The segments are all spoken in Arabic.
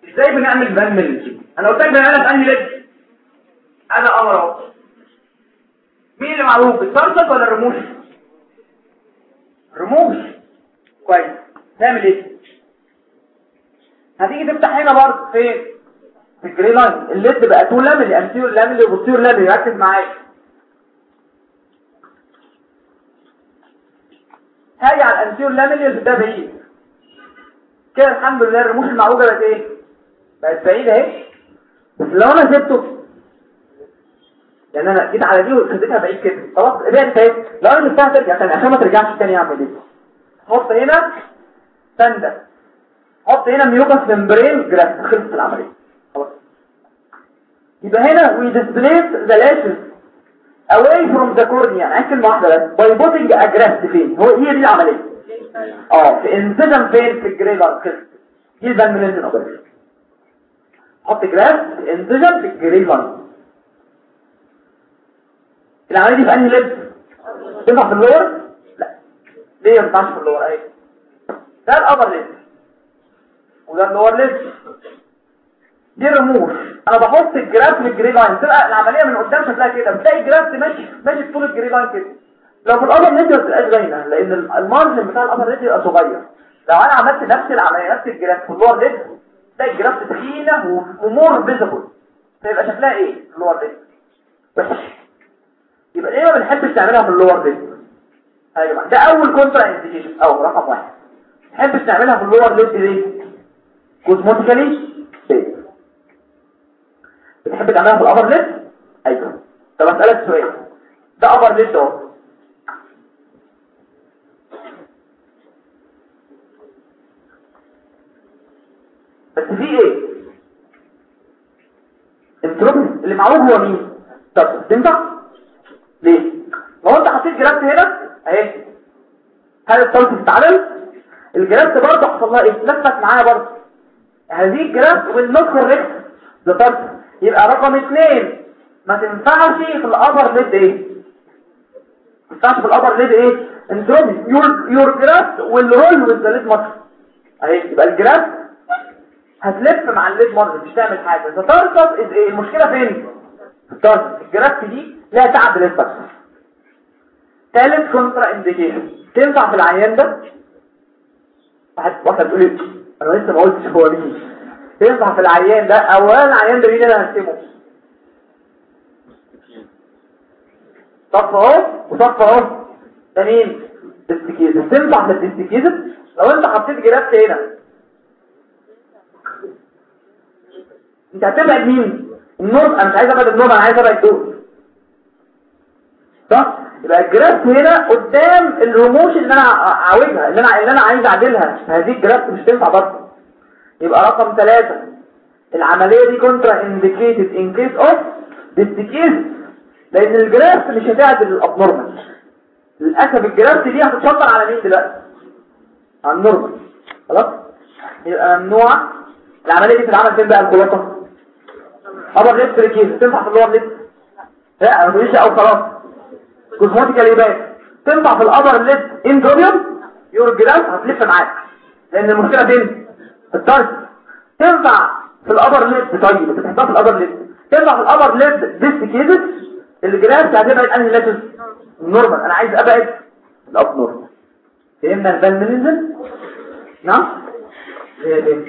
ازاي بنعمل فان ميلنج؟ انا قلت لك بنعملها في انهي ليد؟ انا امر اهو. مين اللي معروف، السارسك ولا الرموش؟ رموش. كويس. نعمل ايه؟ هتيجي تفتح هنا برضه فين؟ في الجري لاين. الليد بقى تو لامل، انتيور لامل وبوستيريور لامل. ركز معايا. هاجي على الانتيور لامل ده بعيد كده. الحمد لله الرموش المعوجه بقت ايه؟ بقت بعيده اهي. بس لو انا سبته، يعني انا جيت على دي وخدتها بعيد كده خلاص بعدت اهي. لو انا سبتها ترجع تاني عشان ما ترجعش تاني. اعمل ايه؟ حط هنا سنده، حط هنا ميوكس ممبرين جراف. خلصت العمليه خلاص. يبقى هنا we displace the lashes away from the cornea. يعني كلمه واحده بس by putting a graft. فين هو؟ هي دي العمليه. في انسجن فين؟ في الجري لاين كده. دي الفان ميلنج اوبريشن. حط جراف انسجن في الجري لاين. العمليه دي في انهي ليد؟ تنفع في اللور؟ لا. ليه ما ينفعش في اللور؟ اهي ده الابر ليد وده اللور ليد. دي رموش. انا بحط الجراف في الجري لاين. تبقى العمليه من قدام شكلها كده. بتلاقي الجراف ماشي طول الجري لاين كده. لو في الابر ليد ما بتبقاش باينه لان المارجن بتاع الابر ليد يبقى صغير. لو انا عملت نفس العمليه نفس الجراف في اللور ليد تلاقي الجراف تخينه ومور فيزبل. تبقى شكلها ايه اللور ليد؟ وحش. يبقى ليه ما بنحبش نعملها في اللور ليد؟ يا جماعه ده اول كونترا انديكيشن او رقم 1. ما بنحبش نعملها في اللور ليد ليه؟ كوزموتيكالي بتحب تعملها في الابر ليد؟ ايوه. طب اسالك سؤال، ده ابر ليد اهو، بس في ايه؟ انتروبي اللي معروف هو مين؟ طب تنفع؟ ليه؟ لو انت حطيت جرافت هنا اهي، هل الصوت بتتعمل؟ الجرافت برضه حصل لها ايه؟ لفت معايا برضه. هذه الجرافت والنص الريكس ده طرف. يبقى رقم 2 ما تنفعش في الابر ليد ايه؟ ما تنفعش في الابر ليد ايه؟ انتروبي يور جرافت والرول وذ ليد ماتر اهي. يبقى الجرافت هتلف مع الليد مارج مش تعمل حاجه. ذا تارسس ايه؟ المشكله فين؟ التارسس. الجرافت دي لها تعب للتارسس. ثالث كونترا انديكيشن تنفع في العيان ده. واحد تقول لي انا لسه ما قلتش هو مين. تنفع في العيان ده. اولا العيان ده مين انا هرسمه؟ صف اهو وصف اهو. ده مين؟ ديستيكيزم. تنفع في الديستيكيزم لو انت حطيت جرافت هنا. انت هتبعد مين؟ النور. انا مش عايز ابعد النور، انا عايز ابعد دول صح. يبقى الجرافت هنا قدام الرموش اللي انا عاوزها، اللي انا عايز اعدلها. هذه الجرافت مش تنفع برضه. يبقى رقم 3 العمليه دي كونترا انديكيتد ان كيس اوف ديستيكيز، لان الجرافت مش هتعدل الابنورمال. للاسف الجرافت دي هتتشطر على مين دلوقتي؟ على النورمال. خلاص. يبقى ممنوع. العمليه دي بتتعمل فين بقى؟ الخلاصه ابر ليد تريكيز. تنفع في اللور ليد؟ لا ما تقوليش او خلاص. كوزموتيكال يبان. تنفع في الابر ليد اندروبيوم. يور جراف هتلف معاك لان المشكله فين؟ في التارس. تنفع في الابر ليد. طيب بتحطها في الابر ليد. تنفع في الابر ليد ديستيكيزس. الجراف هتبعد انهي لاتس؟ النورمال. انا عايز ابعد الاب نورمال. فهمنا الفان ميلنجن؟ نعم. ايه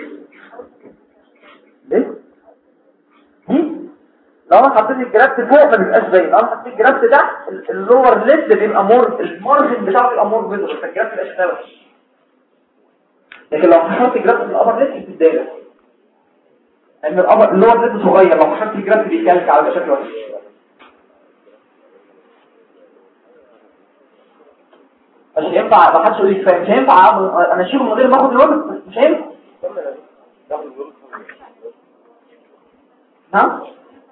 لو انا حطيت الجرافت فوق ما بيبقاش باين. لو انا حطيت الجرافت تحت اللور ليد بيبقى مور، المارجن بتاعه بيبقى مور فيزبل، فالجرافت مبقاش باين. لكن لو حطيت الجرافت في الابر ليد بتتضايق لان اللور ليد صغير. لو حطيت الجرافت بيكلك على شكل وحش. مش هينفع. ما حدش يقول لي مش هينفع انا اشيله من غير ما اخد الوقت. مش هينفع. نعم.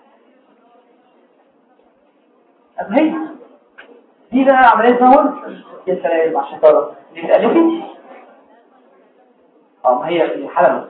هي دي بقى عمليه تنور. يا سلام عشان تعرف دي بتألفي. ما هي في الحلبة.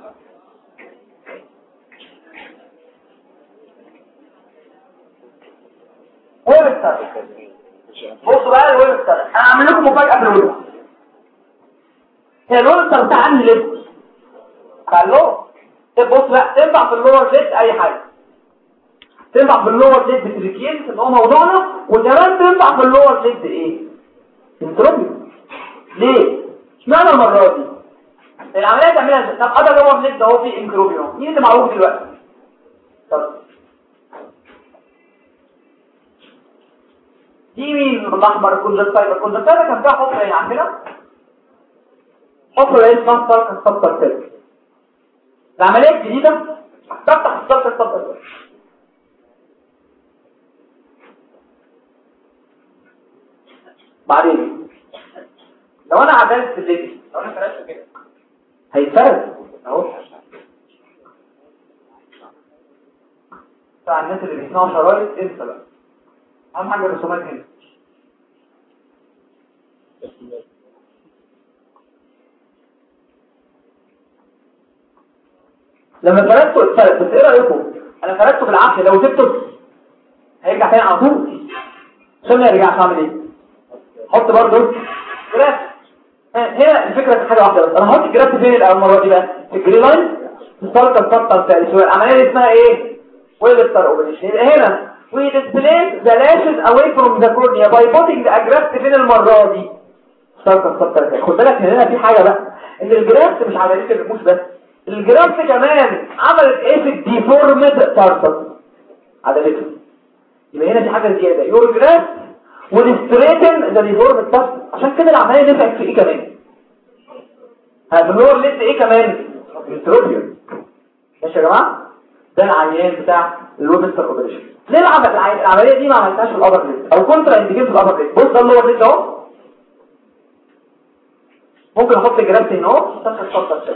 ويبستر. بصوا بقى الويبستر. انا هعمل لكم مفاجأة في الويبستر. هي الويبستر بتاع انهي ليد؟ بتاع اللور. بص بقى تنفع في اللور ليد اي حاجه، تنفع في اللور ليد بتريكيز اللي هو موضوعنا، وكمان تنفع في اللور ليد ايه؟ انتروبيون. ليه؟ اشمعنى المره دي العمليه تعملها ازاي؟ طب ادي اللور ليد اهو فيه انتروبيون، مين اللي معروف دلوقتي؟ طب دي مين بالاحمر؟ الكونجكتيفا كان فيها حفره هنا عندنا، حفره ايه اسمها سالكس سبتر. العمليه الجديده تفتح السالكس سبتر. بعدين لو انا عدلت الليدي، لو انا فرشته كده هيتفرد اهو. بتاع الناس اللي بيسمعوا شرايط انسى بقى، اهم حاجه الرسومات هنا. لما فردته اتفرد، بس ايه رايكم انا فردته بالعافيه، لو سبته هيرجع تاني على طول. عشان ما يرجعش اعمل ايه؟ حط برضه جراف. هنا الفكره في حاجه واحده بس، انا هحط الجراف فين المره دي بقى؟ في الجري لاين السلطه الخطه الثالثه. العمليه دي اسمها ايه؟ ويلستر اوبريشن. يبقى هنا we displaced the lashes away from the cornea by putting the graft فين المره دي؟ السلطه الخطه الثالثه. خد بالك هنا في حاجه بقى، ان الجراف مش عمليه الرموش بس، الجراف كمان عملت ايه في الديفورمد تارتس عدلته. يبقى هنا في حاجه زياده، يور جراف والستريتن ذا ديفورمد تارتس. عشان كده العمليه نفعت في ايه كمان؟ هنور لسه ايه كمان؟ انتروبيون. ماشي يا جماعه؟ ده العيان بتاع الويبستر اوبريشن. ليه العمليه دي ما عملتهاش في الابر ليد او كونترا انديكيت في الابر ليد؟ بص ده اللور ليد اهو، ممكن احط جرافت هنا اهو تاخد.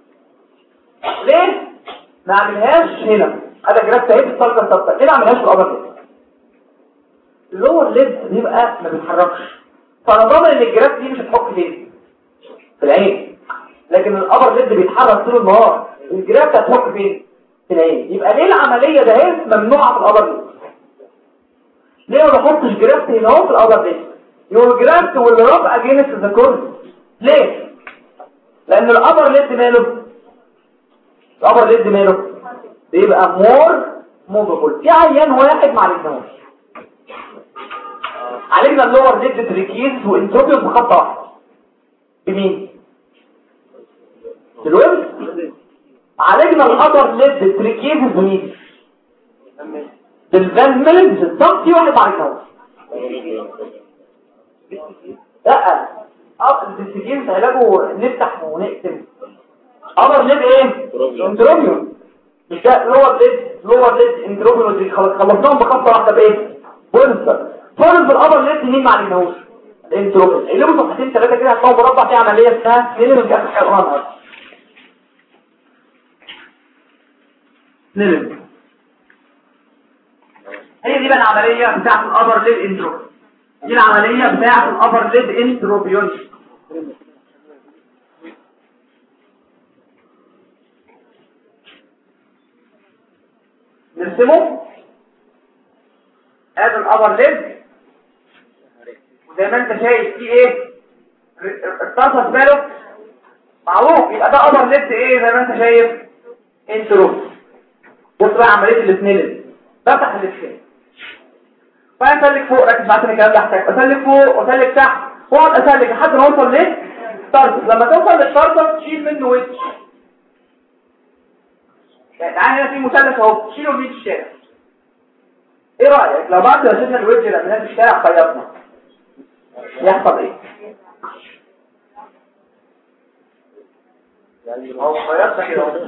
ليه ما اعملهاش هنا؟ ادي جرافت اهي بتطلع السبتر، ليه ما اعملهاش في الابر ليد؟ اللور ليد بيبقى ما بيتحركش، فانا ضامن ان الجرافت دي مش هتحك فين؟ في العين. لكن الابر ليد بيتحرك طول النهار، الجرافت هتحك فين؟ في العين. يبقى ليه العمليه ده هي ممنوعه في الابر ليد؟ ليه ما بحطش جرافت هنا اهو في الابر ليد؟ يور جرافت واللي راب اجينست ذا كورن. ليه؟ لان الابر ليد ماله؟ الابر ليد ماله؟ بيبقى مور موفبل. في عيان واحد ما عالجناهوش، عالجنا اللور ليد تريكيز وانتروبيوس بخطه واحده. بمين؟ بالويب. عالجنا الابر ليد تريكيز بمين؟ بالفان ميلنز. بالضبط. في واحد ما عالجناهوش. لا التريكيز علاجه نفتح ونقسم. ابر ليد ايه؟ انتروبيوس. مش ده لور ليد انتروبيوس دي خلصناهم بخطه واحده بايه؟ وينستر. فاضل في الابر ليد مين ما عالجناهوش؟ الانتروبيوس. اللي له صفحتين ثلاثه كده هتلاقوا مربع فيه عمليه اسمها سينيمنج في اخر القران. سينيمنج هي دي بقى العمليه بتاعه الابر ليد انتروبيوس. دي العمليه بتاعه الابر ليد انتروبيوس. نرسمه ادي الابر ليد، وزي ما انت شايف فيه ايه؟ الطرف ماله معروف، يبقى ده ابر ليد ايه زي ما انت شايف؟ انتروبيوس. بص بقى عمليه الاثنين، بفتح الاثنين واسلك فوق، ركز معايا الكلام ده احتاج اسلك فوق واسلك تحت واقعد اسلك لحد ما اوصل ليه؟ طرف. لما توصل للطرف تشيل منه وش. يعني تعالى هنا في مثلث اهو، تشيله من الشارع. ايه رايك لو بعد ما شفنا الوجه ده من الشارع خيطنا يحصل ايه؟ اهو خيطنا كده اهو،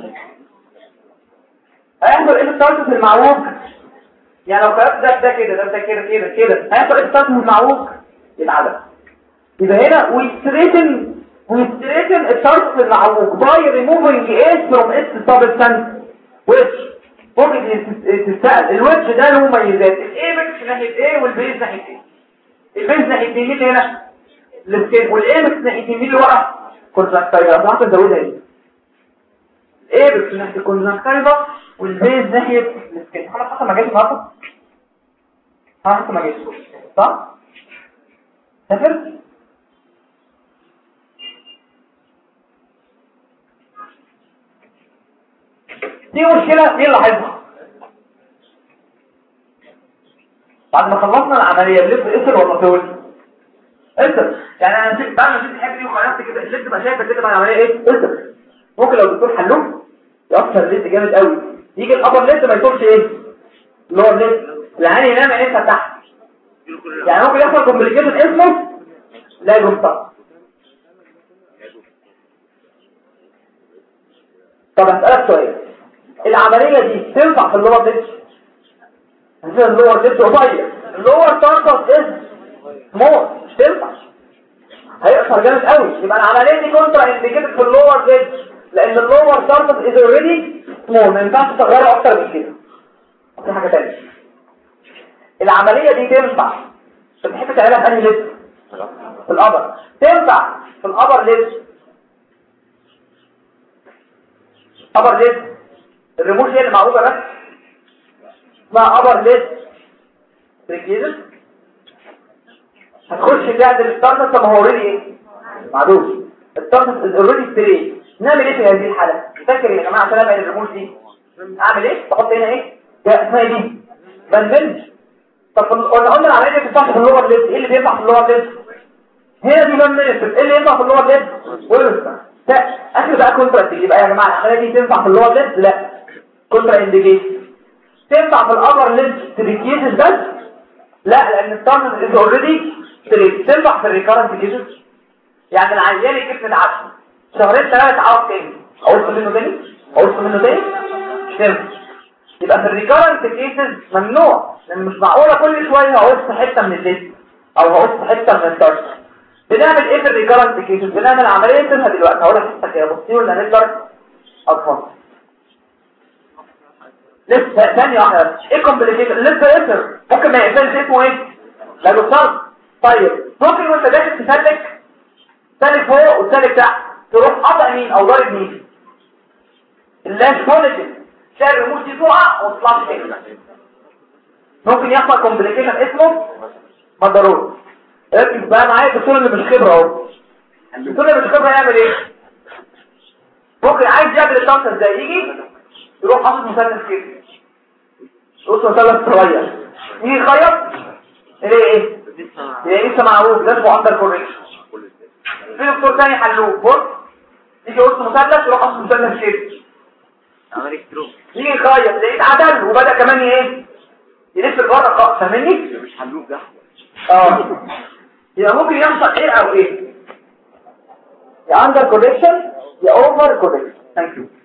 هيحصل ايه في الطرف المعوج؟ يعني لو خيطت ده كده ده كده كده كده هيحصل ايه في الطرف المعوج؟ يتعدل. يبقى هنا ويستريتن الطرف المعوج باي ريموفينج ايه فروم اتس سبستانس ويتش. ممكن تستقل الوجه ده له مميزات، الايبكس ناحيه ايه والبيز ناحيه ايه؟ البيز ناحيه مين اللي هنا؟ السكين، والايبكس ناحيه مين اللي ورا؟ كونجكتيفا. راح تزودها ايه؟ الايبكس ناحيه الكونجكتيفا والبيز ناحيه السكين. خلاص حتى ما جاش النهارده، حتى ما جاش صح؟ سافرت دي مشكله مين اللي هيظهر بعد ما خلصنا العمليه؟ اللب قفل ولا طول؟ قفل. يعني انا بعد ما شفت الحته دي وخلصت كده اللب تبقى شايفه كده بعد العمليه ايه؟ قفل. ممكن لو الدكتور حلوه يأثر اللب جامد قوي، يجي الابر لب ما يطولش ايه؟ اللور لب، العين ينام عينيها تحت، يعني ممكن يحصل كومبليكيشن اسمه لا ينطق. طب اسالك سؤال، العمليه دي تنفع في اللور لب؟ مثلا اللور لب قصير، اللور تارتس از سمول، مش تنفع، هيقصر جامد قوي. يبقى العمليه دي كونترا انديكيتد في اللور لب لان اللور تارتس از اوريدي سمول، ما ينفعش تصغره اكتر من كده. في حاجه ثانيه، العمليه دي تنفع بتحب تعملها في انهي لب؟ في الابر. تنفع في الابر لب، ابر لب الرموش هي اللي معروفه بس اسمها ابر لب ريكيزس. هتخش تعدل الستارتس، طب ما هو اوريدي ايه؟ معدوش، الستارتس از اوريدي ستريت. نعمل ايه في هذه الحاله؟ فاكر يا جماعه عشان ابعد الرموش دي اعمل ايه؟ بحط هنا ايه؟ اسمها ايه دي؟ بنبنج. طب قلنا العمليه دي بتنفع في اللور ليب، ايه اللي بينفع في اللور ليب؟ هنا دي بنبنج. ايه اللي ينفع في اللور ليب؟ ويلسون. لا اخر بقى كونترا يبقى يا جماعه العمليه دي تنفع في اللور ليب؟ لا كونترا انديكيت. تنفع في الابر ليب تريكيزس بس؟ لا لان الستارتس از اوريدي ستريت. تنفع في الريكارنت كيسز، يعني العيان الجسم اتعب شهرين ثلاثه عاوز تاني، اقول منه تاني مش تنفع. يبقى في الريكارنت كيسز ممنوع، لان مش معقوله كل شويه هقص حته من الليد او هقص حته من الستارتس. بنعمل ايه في الريكارنت كيسز؟ بنعمل عمليه اسمها دلوقتي هقول لك كده بصي ولا نقدر اطفال لسه ثانيه واحده. ايه كومبليكيشن؟ لسه يقدر ممكن ما يقفلش اسمه ايه؟ لا يوصل. طيب ممكن وانت داخل تسلك فوق وتسلك تحت تروح قطع مين او ضارب مين؟ اللاش كونكتد، تلاقي الرموش دي تقع وما تطلعش تاني. ممكن يحصل كومبليكيشن اسمه مضروب. ركز بقى معايا، الدكتور اللي مش خبره اهو. الدكتور اللي مش خبره يعمل ايه؟ ممكن عايز يعمل الشنطه ازاي؟ يجي يروح حاطط مثلث كده، يقص مثلث صغير، يجي يخيط ايه؟ لسه معروف ده اسمه اندر كوريكشن. في دكتور ثاني حلوه بص، يجي يقص مثلث يروح حاطط مثلث كده، يجي يخيط لقيت عدل وبدا كمان ايه؟ يلف لبره. فاهمني؟ مش حلوب ده. يبقى ممكن يحصل ايه او ايه؟ يا اندر كوريكشن يا اوفر كوريكشن. ثانك يو.